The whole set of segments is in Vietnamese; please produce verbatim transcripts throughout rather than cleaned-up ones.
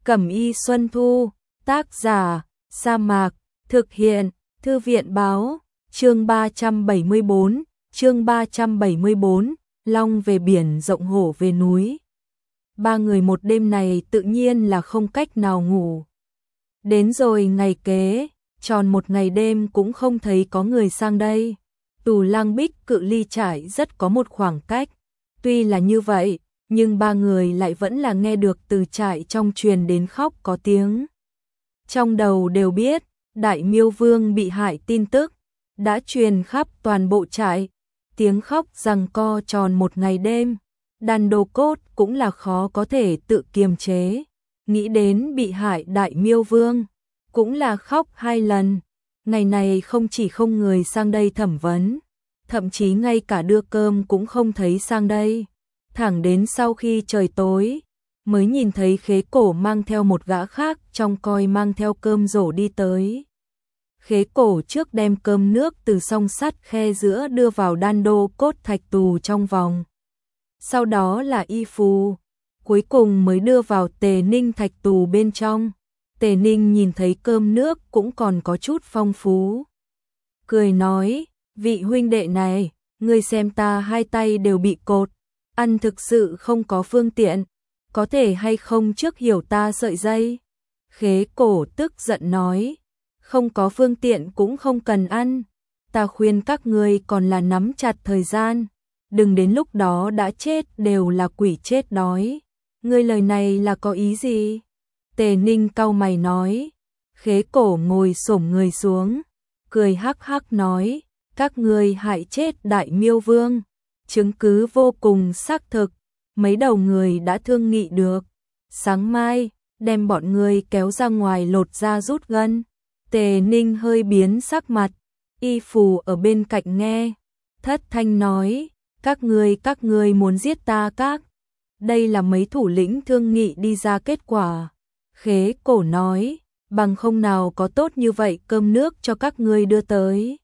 Cẩm y Xuân Thu, tác giả, Sa Mạc, thực hiện, Thư viện báo, chương ba trăm bảy mươi bốn, chương ba trăm bảy mươi bốn, Long về biển rộng hổ về núi. Ba người một đêm này tự nhiên là không cách nào ngủ. Đến rồi ngày kế, tròn một ngày đêm cũng không thấy có người sang đây. Tù Lang Bích cự ly trại rất có một khoảng cách. Tuy là như vậy, nhưng ba người lại vẫn là nghe được từ trại trong truyền đến khóc có tiếng. Trong đầu đều biết, Đại Miêu Vương bị hại tin tức, đã truyền khắp toàn bộ trại. Tiếng khóc giằng co tròn một ngày đêm, Đàn Đồ Cốt cũng là khó có thể tự kiềm chế. Nghĩ đến bị hại Đại Miêu Vương, cũng là khóc hai lần. Ngày này không chỉ không người sang đây thẩm vấn, thậm chí ngay cả đưa cơm cũng không thấy sang đây. Thẳng đến sau khi trời tối, mới nhìn thấy Khế Cổ mang theo một gã khác trong coi mang theo cơm rổ đi tới. Khế Cổ trước đem cơm nước từ song sắt khe giữa đưa vào Đan Đô Cốt thạch tù trong vòng. Sau đó là y phù, cuối cùng mới đưa vào Tề Ninh thạch tù bên trong. Tề Ninh nhìn thấy cơm nước cũng còn có chút phong phú. Cười nói, vị huynh đệ này, ngươi xem ta hai tay đều bị cột, ăn thực sự không có phương tiện, có thể hay không trước hiểu ta sợi dây. Khế Cổ tức giận nói, không có phương tiện cũng không cần ăn, ta khuyên các ngươi còn là nắm chặt thời gian, đừng đến lúc đó đã chết đều là quỷ chết đói. Ngươi lời này là có ý gì? Tề Ninh cau mày nói. Khế Cổ ngồi xổm người xuống, cười hắc hắc nói, các ngươi hại chết Đại Miêu Vương, chứng cứ vô cùng xác thực, mấy đầu người đã thương nghị được, sáng mai đem bọn ngươi kéo ra ngoài lột da rút gân. Tề Ninh hơi biến sắc mặt, y phù ở bên cạnh nghe, thất thanh nói, các ngươi các ngươi muốn giết ta các, đây là mấy thủ lĩnh thương nghị đi ra kết quả. Khế Cổ nói, bằng không nào có tốt như vậy cơm nước cho các ngươi đưa tới.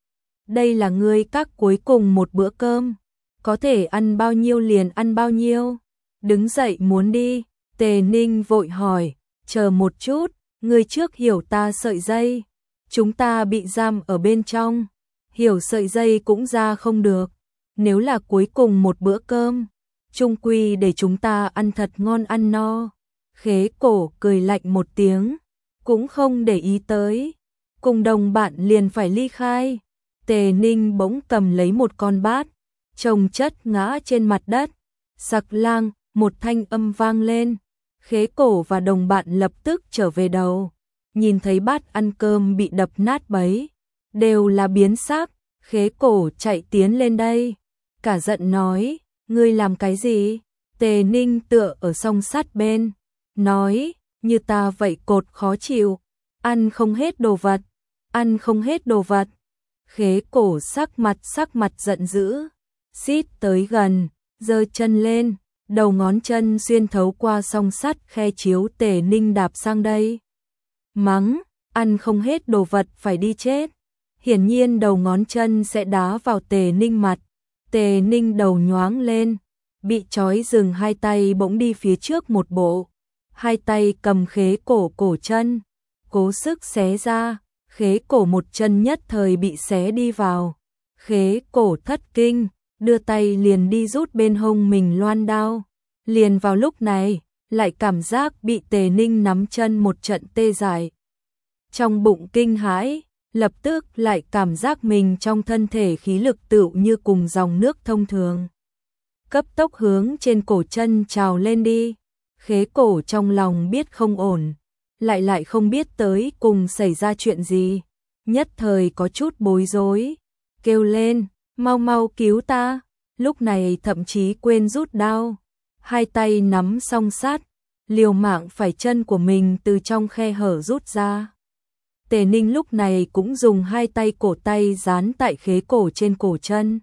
Đây là ngươi các cuối cùng một bữa cơm, có thể ăn bao nhiêu liền ăn bao nhiêu. Đứng dậy muốn đi, Tề Ninh vội hỏi, chờ một chút, ngươi trước hiểu ta sợi dây, chúng ta bị giam ở bên trong, hiểu sợi dây cũng ra không được, nếu là cuối cùng một bữa cơm, chung quy để chúng ta ăn thật ngon ăn no. Khế Cổ cười lạnh một tiếng, cũng không để ý tới, cùng đồng bạn liền phải ly khai. Tề Ninh bỗng cầm lấy một con bát, chồng chất ngã trên mặt đất, sặc lang, một thanh âm vang lên. Khế Cổ và đồng bạn lập tức trở về đầu, nhìn thấy bát ăn cơm bị đập nát bấy, đều là biến sắc. Khế Cổ chạy tiến lên đây, cả giận nói, ngươi làm cái gì? Tề Ninh tựa ở song sắt bên, nói, như ta vậy cột khó chịu, ăn không hết đồ vật, ăn không hết đồ vật. Khế Cổ sắc mặt sắc mặt giận dữ, xít tới gần, giơ chân lên, đầu ngón chân xuyên thấu qua song sắt khe chiếu Tề Ninh đạp sang đây. Mắng, ăn không hết đồ vật phải đi chết. Hiển nhiên đầu ngón chân sẽ đá vào Tề Ninh mặt. Tề Ninh đầu nhoáng lên, bị trói dừng hai tay bỗng đi phía trước một bộ. Hai tay cầm Khế Cổ cổ chân, cố sức xé ra, Khế Cổ một chân nhất thời bị xé đi vào. Khế Cổ thất kinh, đưa tay liền đi rút bên hông mình loan đao. Liền vào lúc này, lại cảm giác bị Tề Ninh nắm chân một trận tê dại. Trong bụng kinh hãi, lập tức lại cảm giác mình trong thân thể khí lực tựu như cùng dòng nước thông thường. Cấp tốc hướng trên cổ chân trào lên đi. Khế Cổ trong lòng biết không ổn, lại lại không biết tới cùng xảy ra chuyện gì, nhất thời có chút bối rối, kêu lên, mau mau cứu ta, lúc này thậm chí quên rút đao, hai tay nắm song sắt, liều mạng phải chân của mình từ trong khe hở rút ra. Tề Ninh lúc này cũng dùng hai tay cổ tay dán tại Khế Cổ trên cổ chân,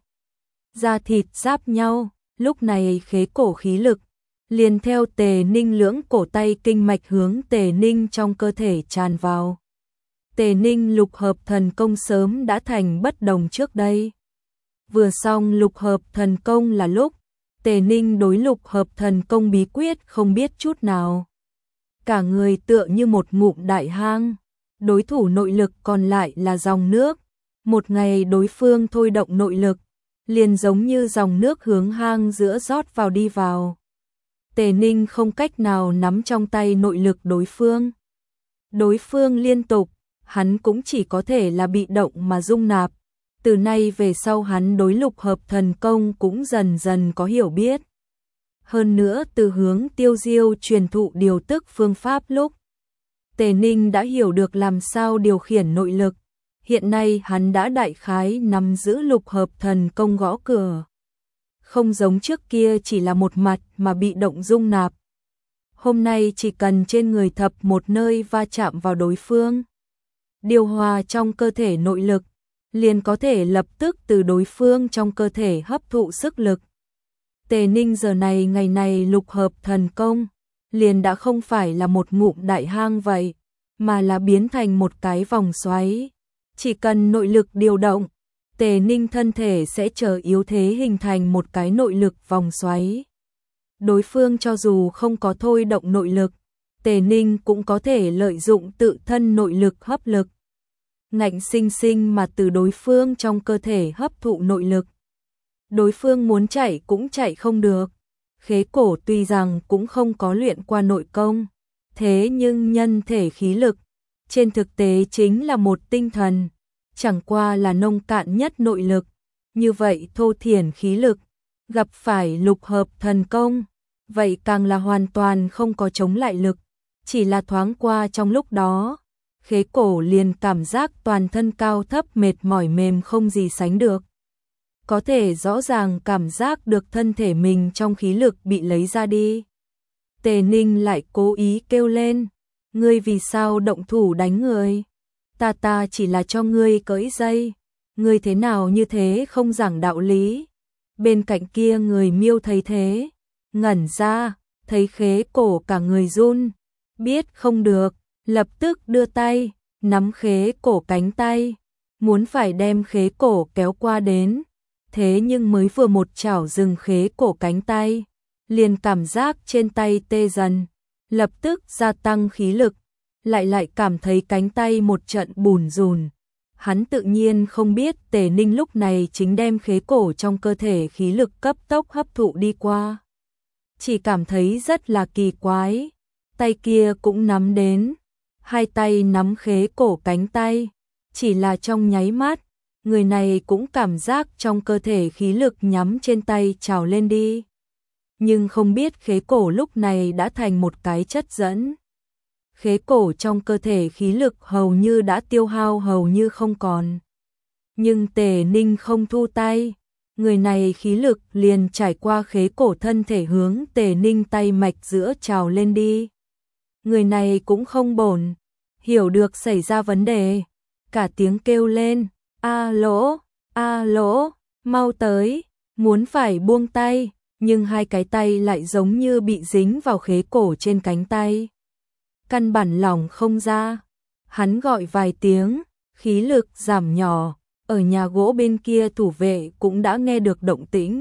da thịt giáp nhau, lúc này Khế Cổ khí lực liền theo Tề Ninh lưỡng cổ tay kinh mạch hướng Tề Ninh trong cơ thể tràn vào. Tề Ninh lục hợp thần công sớm đã thành bất đồng trước đây. Vừa xong lục hợp thần công là lúc, Tề Ninh đối lục hợp thần công bí quyết không biết chút nào. cả người tựa như một ngụm đại hang. Đối thủ nội lực còn lại là dòng nước. Một ngày đối phương thôi động nội lực, liền giống như dòng nước hướng hang giữa rót vào đi vào. Tề Ninh không cách nào nắm trong tay nội lực đối phương. Đối phương liên tục, hắn cũng chỉ có thể là bị động mà dung nạp. Từ nay về sau hắn đối lục hợp thần công cũng dần dần có hiểu biết. Hơn nữa từ hướng Tiêu Diêu truyền thụ điều tức phương pháp lúc, Tề Ninh đã hiểu được làm sao điều khiển nội lực. Hiện nay hắn đã đại khái nắm giữ lục hợp thần công gõ cửa. Không giống trước kia chỉ là một mặt mà bị động dung nạp. Hôm nay chỉ cần trên người thập một nơi va chạm vào đối phương, điều hòa trong cơ thể nội lực, liền có thể lập tức từ đối phương trong cơ thể hấp thụ sức lực. Tề Ninh giờ này ngày này lục hợp thần công, liền đã không phải là một ngụm đại hang vậy, mà là biến thành một cái vòng xoáy. Chỉ cần nội lực điều động, Tề Ninh thân thể sẽ chờ yếu thế hình thành một cái nội lực vòng xoáy. Đối phương cho dù không có thôi động nội lực, Tề Ninh cũng có thể lợi dụng tự thân nội lực hấp lực, ngạnh sinh sinh mà từ đối phương trong cơ thể hấp thụ nội lực. Đối phương muốn chạy cũng chạy không được. Khế Cổ tuy rằng cũng không có luyện qua nội công, thế nhưng nhân thể khí lực, trên thực tế chính là một tinh thần, chẳng qua là nông cạn nhất nội lực. Như vậy thô thiển khí lực, gặp phải lục hợp thần công, vậy càng là hoàn toàn không có chống lại lực. Chỉ là thoáng qua trong lúc đó, Khế Cổ liền cảm giác toàn thân cao thấp mệt mỏi mềm không gì sánh được. Có thể rõ ràng cảm giác được thân thể mình trong khí lực bị lấy ra đi. Tề Ninh lại cố ý kêu lên, ngươi vì sao động thủ đánh người? Ta ta chỉ là cho ngươi cởi dây, ngươi thế nào như thế không giảng đạo lý. Bên cạnh kia người Miêu thấy thế, ngẩn ra, thấy Khế Cổ cả người run, biết không được, lập tức đưa tay, nắm Khế Cổ cánh tay, muốn phải đem Khế Cổ kéo qua đến. Thế nhưng mới vừa một chảo dừng Khế Cổ cánh tay, liền cảm giác trên tay tê dần, lập tức gia tăng khí lực, lại lại cảm thấy cánh tay một trận bùn rùn. Hắn tự nhiên không biết Tề Ninh lúc này chính đem Khế Cổ trong cơ thể khí lực cấp tốc hấp thụ đi qua. Chỉ cảm thấy rất là kỳ quái, tay kia cũng nắm đến, hai tay nắm Khế Cổ cánh tay, chỉ là trong nháy mắt, người này cũng cảm giác trong cơ thể khí lực nhắm trên tay trào lên đi. Nhưng không biết Khế Cổ lúc này đã thành một cái chất dẫn. Khế Cổ trong cơ thể khí lực hầu như đã tiêu hao hầu như không còn. Nhưng Tề Ninh không thu tay, người này khí lực liền trải qua Khế Cổ thân thể hướng Tề Ninh tay mạch giữa trào lên đi. Người này cũng không bổn, hiểu được xảy ra vấn đề, cả tiếng kêu lên, a lỗ, a lỗ, mau tới, muốn phải buông tay, nhưng hai cái tay lại giống như bị dính vào Khế Cổ trên cánh tay. Căn bản lỏng không ra, hắn gọi vài tiếng, khí lực giảm nhỏ, ở nhà gỗ bên kia thủ vệ cũng đã nghe được động tĩnh.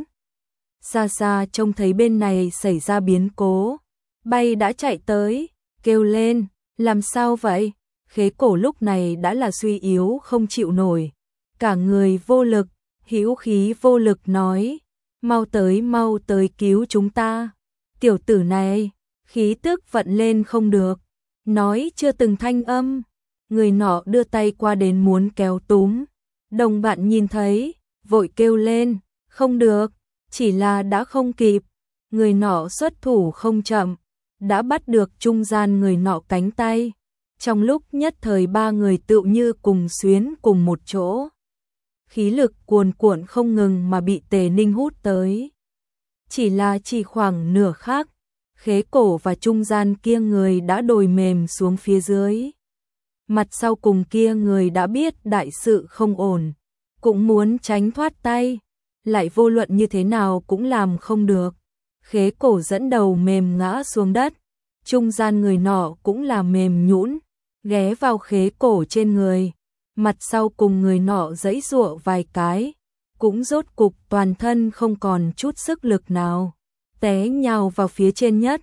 Xa xa trông thấy bên này xảy ra biến cố, bay đã chạy tới, kêu lên, làm sao vậy? Khế Cổ lúc này đã là suy yếu không chịu nổi, cả người vô lực, hữu khí vô lực nói, mau tới mau tới cứu chúng ta. Tiểu tử này, khí tức vận lên không được, nói chưa từng thanh âm, người nọ đưa tay qua đến muốn kéo túm. Đồng bạn nhìn thấy, vội kêu lên, không được, chỉ là đã không kịp. Người nọ xuất thủ không chậm, đã bắt được trung gian người nọ cánh tay. Trong lúc nhất thời ba người tựu như cùng xuyến cùng một chỗ. Khí lực cuồn cuộn không ngừng mà bị Tề Ninh hút tới. Chỉ là chỉ khoảng nửa khắc, Khế Cổ và trung gian kia người đã đồi mềm xuống phía dưới. Mặt sau cùng kia người đã biết đại sự không ổn, cũng muốn tránh thoát tay, lại vô luận như thế nào cũng làm không được. Khế Cổ dẫn đầu mềm ngã xuống đất, trung gian người nọ cũng là mềm nhũn, ghé vào Khế Cổ trên người, mặt sau cùng người nọ giãy giụa vài cái, cũng rốt cục toàn thân không còn chút sức lực nào, té nhào vào phía trên nhất.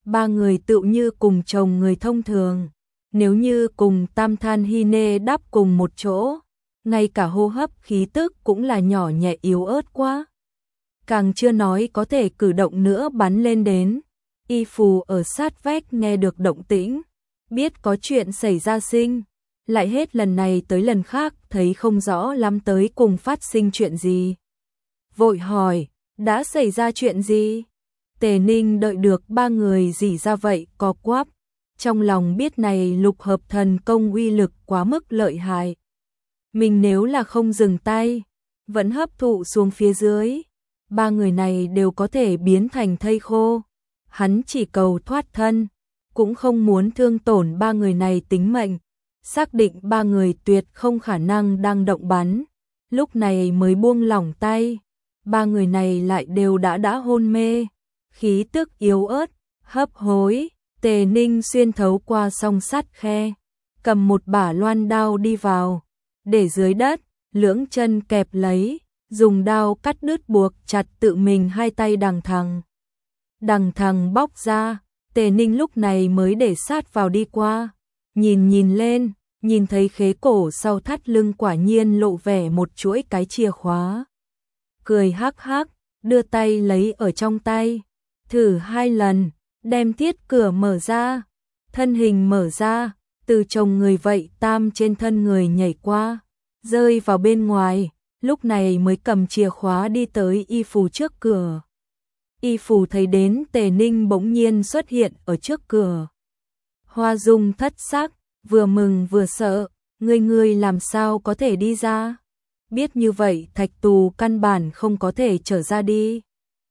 ba người tựu như cùng chồng người thông thường, nếu như cùng Tam Than Hy Nê đáp cùng một chỗ, ngay cả hô hấp khí tức cũng là nhỏ nhẹ yếu ớt quá. Càng chưa nói có thể cử động nữa bắn lên đến. Y Phù ở sát vách nghe được động tĩnh, biết có chuyện xảy ra sinh, lại hết lần này tới lần khác thấy không rõ lắm tới cùng phát sinh chuyện gì. Vội hỏi, đã xảy ra chuyện gì? Tề Ninh đợi được ba người dỉ ra vậy co quắp, trong lòng biết này lục hợp thần công uy lực quá mức lợi hại. Mình nếu là không dừng tay, vẫn hấp thụ xuống phía dưới, ba người này đều có thể biến thành thây khô. Hắn chỉ cầu thoát thân, cũng không muốn thương tổn ba người này tính mệnh, xác định ba người tuyệt không khả năng đang động bắn, lúc này mới buông lỏng tay. Ba người này lại đều đã đã hôn mê, khí tức yếu ớt, hấp hối. Tề Ninh xuyên thấu qua song sắt khe, cầm một bả loan đao đi vào, để dưới đất, lưỡng chân kẹp lấy, dùng đao cắt đứt buộc chặt tự mình hai tay đằng thằng. Đằng thằng bóc ra, Tề Ninh lúc này mới để sát vào đi qua, nhìn nhìn lên, nhìn thấy khế cổ sau thắt lưng quả nhiên lộ vẻ một chuỗi cái chìa khóa. Cười hắc hắc, đưa tay lấy ở trong tay, thử hai lần, đem thiết cửa mở ra, thân hình mở ra, từ chồng người vậy tam trên thân người nhảy qua, rơi vào bên ngoài, lúc này mới cầm chìa khóa đi tới Y Phù trước cửa. Y Phù thấy đến Tề Ninh bỗng nhiên xuất hiện ở trước cửa. Hoa dung thất sắc, vừa mừng vừa sợ, ngươi ngươi làm sao có thể đi ra? Biết như vậy thạch tù căn bản không có thể trở ra đi.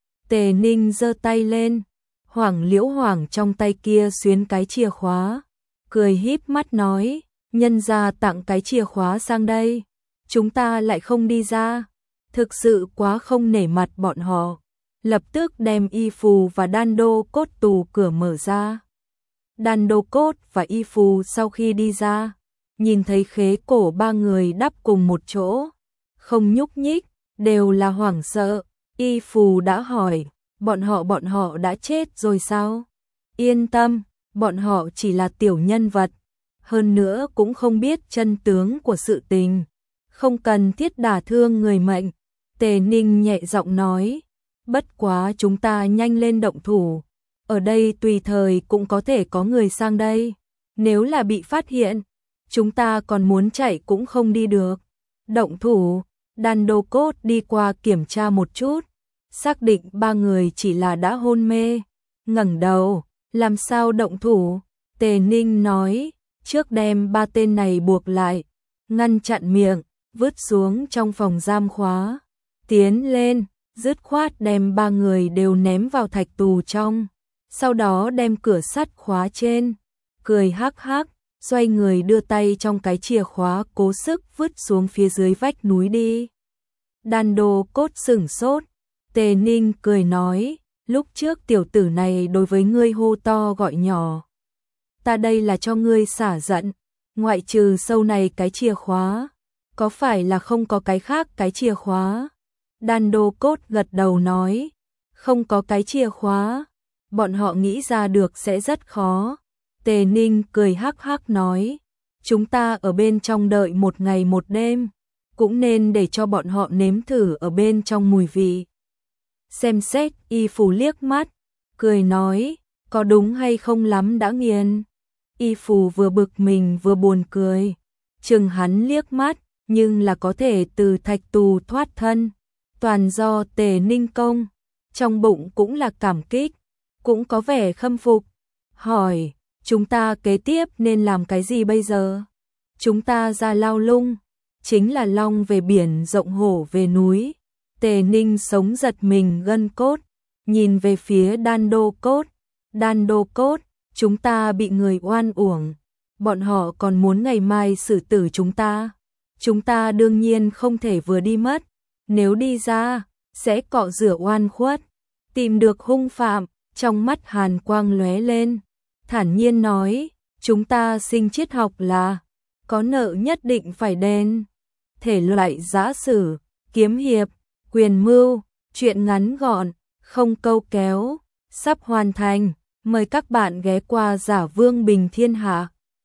Tề Ninh giơ tay lên, Hoàng Liễu Hoàng trong tay kia xuyến cái chìa khóa, cười híp mắt nói, nhân gia tặng cái chìa khóa sang đây, chúng ta lại không đi ra, thực sự quá không nể mặt bọn họ. Lập tức đem Y Phù và Đan Đô Cốt tù cửa mở ra. Đan Đô Cốt và Y Phù sau khi đi ra, nhìn thấy khế cổ ba người đắp cùng một chỗ, không nhúc nhích, đều là hoảng sợ. Y Phù đã hỏi, bọn họ bọn họ đã chết rồi sao? Yên tâm, bọn họ chỉ là tiểu nhân vật, hơn nữa cũng không biết chân tướng của sự tình, không cần thiết đả thương người mệnh. Tề Ninh nhẹ giọng nói, bất quá chúng ta nhanh lên động thủ, ở đây tùy thời cũng có thể có người sang đây, nếu là bị phát hiện, chúng ta còn muốn chạy cũng không đi được. Động thủ, Đan Đô Cốt đi qua kiểm tra một chút, xác định ba người chỉ là đã hôn mê, ngẩng đầu, làm sao động thủ? Tề Ninh nói, trước đem ba tên này buộc lại, ngăn chặn miệng, vứt xuống trong phòng giam khóa, tiến lên, dứt khoát đem ba người đều ném vào thạch tù trong, sau đó đem cửa sắt khóa trên, cười hắc hắc, xoay người đưa tay trong cái chìa khóa cố sức vứt xuống phía dưới vách núi đi. Đan Đô Cốt sửng sốt, Tề Ninh cười nói, lúc trước tiểu tử này đối với ngươi hô to gọi nhỏ, ta đây là cho ngươi xả giận, ngoại trừ sâu này cái chìa khóa, có phải là không có cái khác cái chìa khóa? Đan Đô Cốt gật đầu nói, không có cái chìa khóa, bọn họ nghĩ ra được sẽ rất khó. Tề Ninh cười hắc hắc nói, chúng ta ở bên trong đợi một ngày một đêm, cũng nên để cho bọn họ nếm thử ở bên trong mùi vị. Xem xét Y Phù liếc mắt, cười nói, có đúng hay không lắm đã nghiền. Y Phù vừa bực mình vừa buồn cười, chừng hắn liếc mắt, nhưng là có thể từ thạch tù thoát thân, toàn do Tề Ninh công, trong bụng cũng là cảm kích, cũng có vẻ khâm phục, hỏi, chúng ta kế tiếp nên làm cái gì bây giờ? Chúng ta ra lao lung, chính là long về biển rộng hổ về núi. Tề Ninh sống giật mình gân cốt, nhìn về phía Đan Đô Cốt, Đan Đô Cốt, chúng ta bị người oan uổng, bọn họ còn muốn ngày mai xử tử chúng ta, chúng ta đương nhiên không thể vừa đi mất, nếu đi ra, sẽ cọ rửa oan khuất, tìm được hung phạm, trong mắt hàn quang lóe lên, thản nhiên nói, chúng ta sinh triết học là, có nợ nhất định phải đền, thể loại giã sử, kiếm hiệp, quyền mưu, chuyện ngắn gọn, không câu kéo, sắp hoàn thành. Mời các bạn ghé qua Giả Vương Bình Thiên Hạ.